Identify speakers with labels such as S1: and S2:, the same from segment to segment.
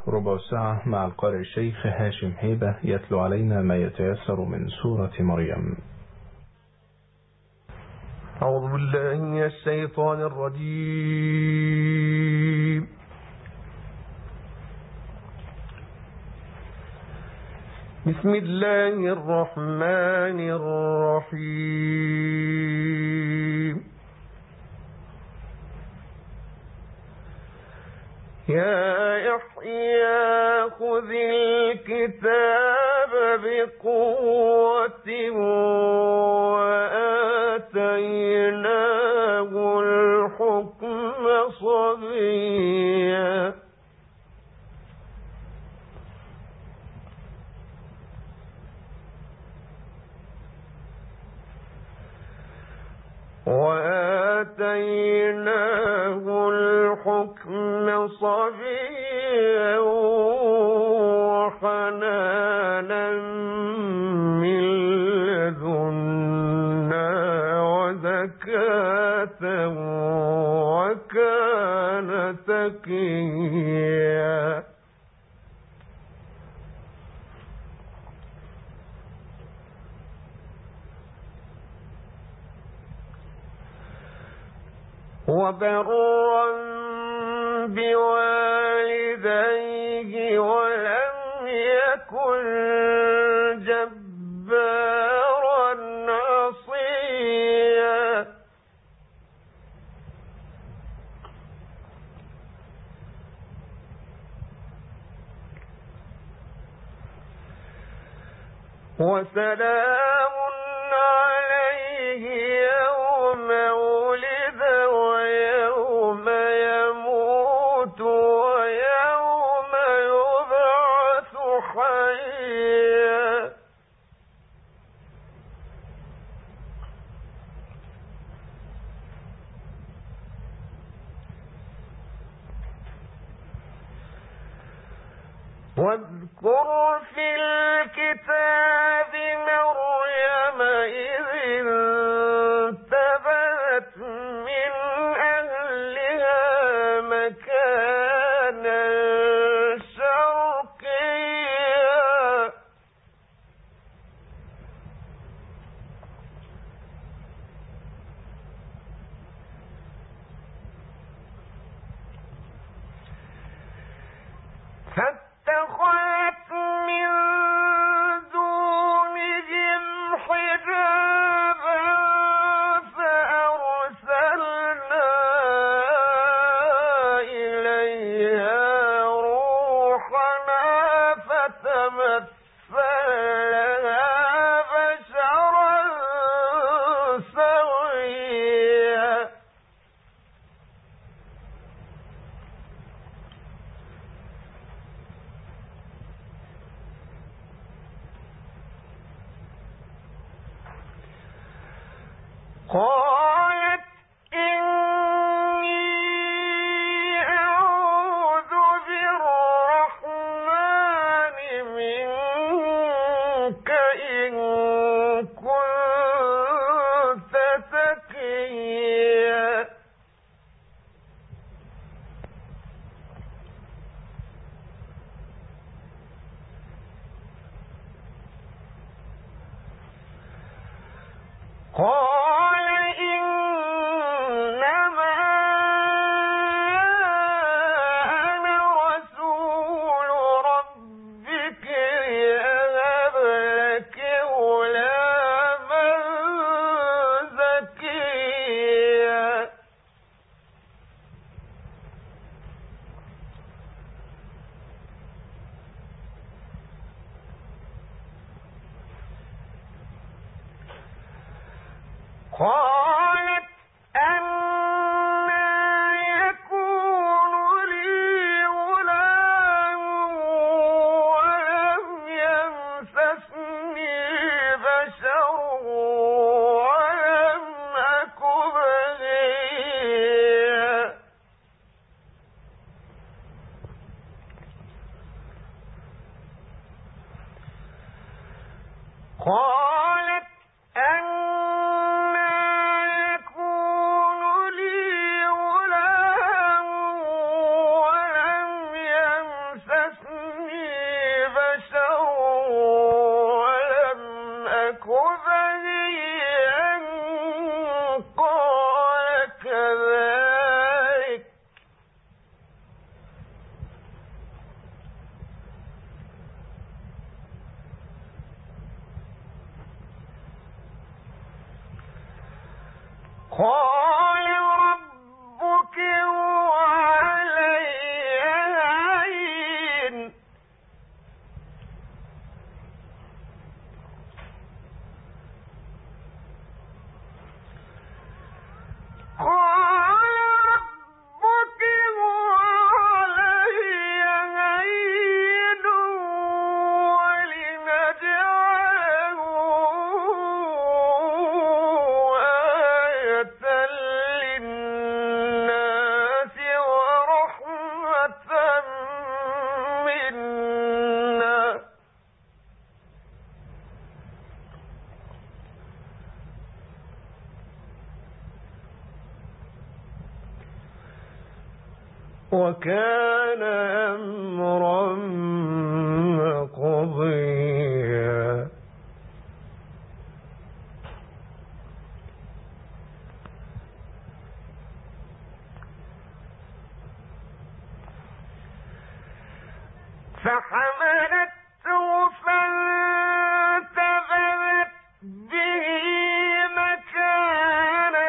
S1: ربع ساعة مع القارئ الشيخ هاشم هيبة يتلو علينا ما يتيسر من سورة مريم.
S2: أعوذ بالله من الشيطان الرجيم. بسم الله الرحمن الرحيم. يا يحيى خذ الكتاب بقوة وآتيناه الحكم صبيا وحنانا من لدنا وزكاة وكان تقيا. وبرا بوالديه ولم يكن جبارا عصيا. وسلام عليه يوم ولد ويوم يموت ويوم يبعث حيا. واذكر في الكتاب مريم إذ انتبذت من أهلها مكانا شرقيا. فاتخذت من دونهم حجابا فأرسلنا إليها روحنا فتمثل لها بشرا سويا. قالت إني أعوذ بالرحمن منك إن كنت تقيا. قال إنما أنا رسول ربك لأهب لك غلاما زكيا. قالت أنى يكون لي غلام ولم يمسسني بشر ولم أك بغيا. قالت أنى يكون لي غلام ولم يمسسني
S3: وكان أمرا مقضيا.
S2: فحملته فانتبذت به مكانا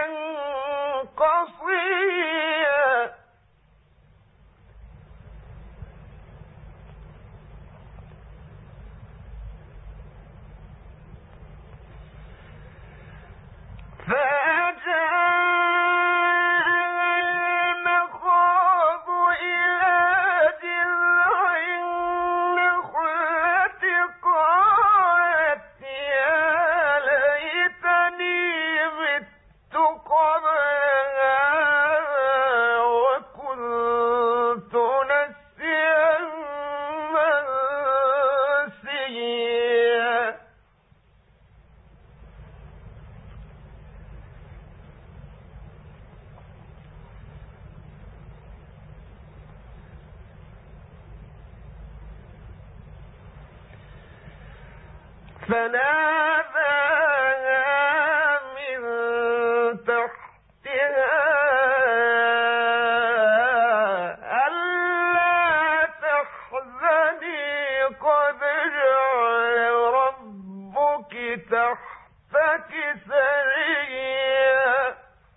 S2: قصيا. فناداها من تحتها ألا تحزني قد جعل ربك تحتك سريا.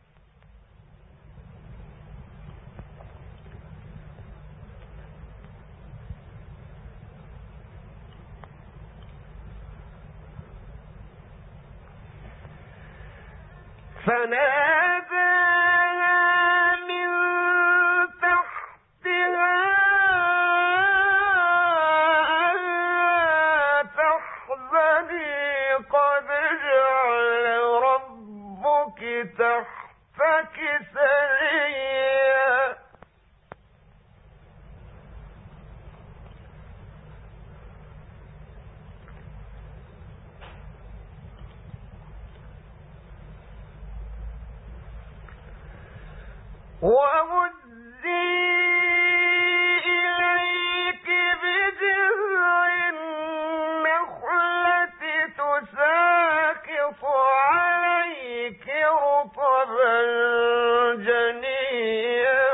S2: فناداها من تحتها ألا تحزني قد جعل ربك تحتك سريا. وهزي إليك بجذع النخلة تساقط عليك رطبا جنيا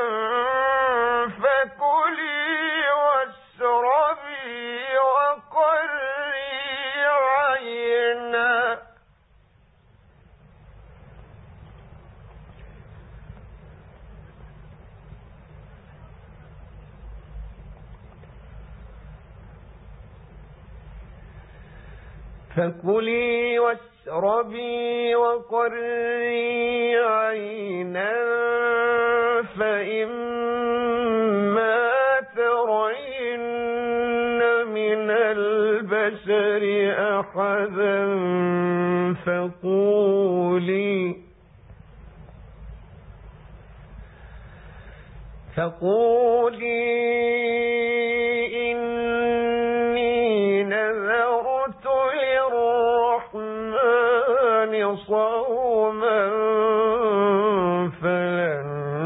S2: فكلي واشربي وقري عينا. فكلي واشربي وقري عينا فإما ترين من البشر أحدا فقولي إني نذرت للرحمن صوما فلن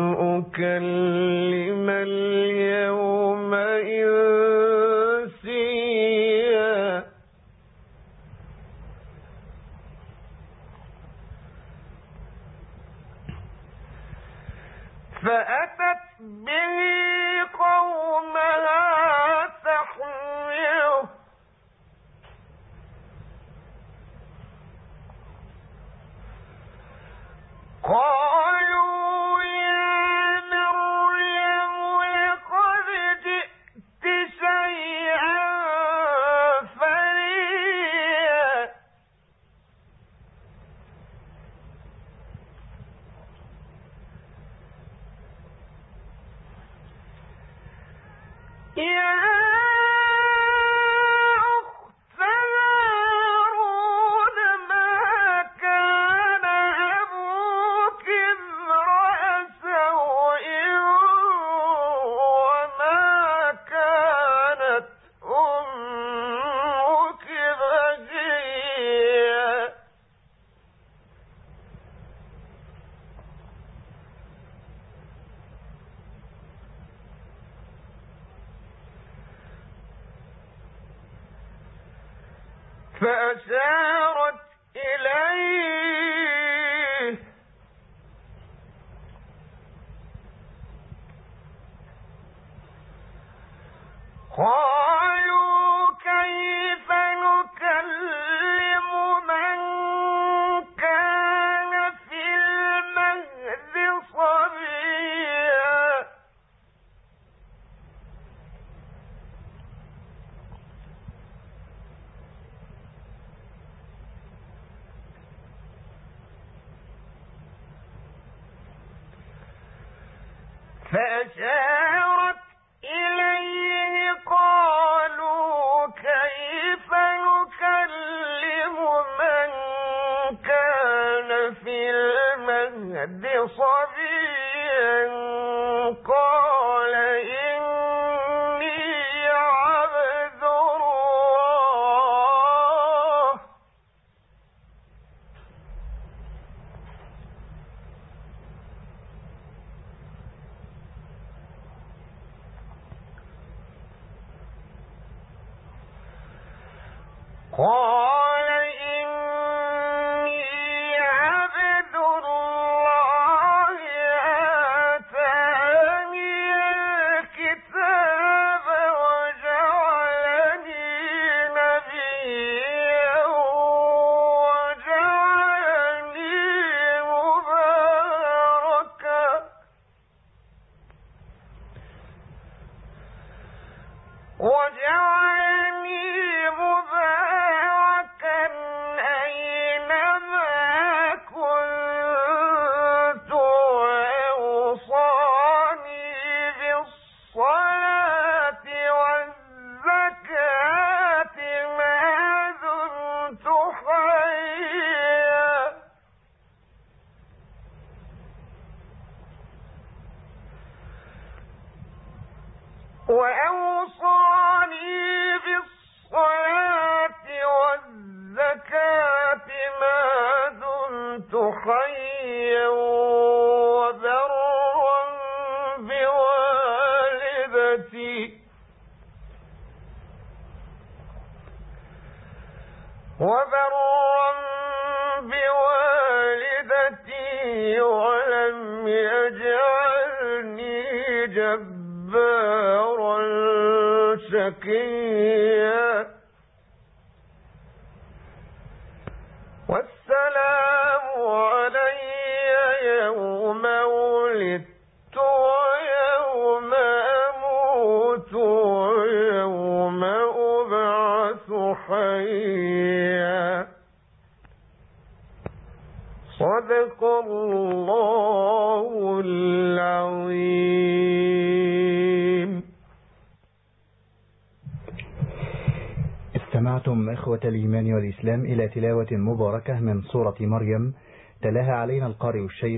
S2: أكلم اليوم إنسيا. فأتت به قومها تحمله فأشارت إليه قالوا كيف نكلم من كان في المهد صبيا فأشارت إليه قالوا كيف نكلم من كان في المهد صبيا قال إني عبد الله قال إني عبد الله آتاني الكتاب وجعلني نبيا وجعلني مباركا أينما كنت وأوصاني بالصلاة والزكاة ما دمت حيا وأوصاني بالصلاة والزكاة ما دمت حيا وبرا بوالدتي ولم يجعلني جبارا شقيا والسلام علي يوم ولدت ويوم أموت ويوم أبعث حيا صدق الله العظيم.
S4: استمعتم إخوة الإيمان والإسلام إلى تلاوة مباركة من سورة مريم، تلاها علينا القارئ الشيخ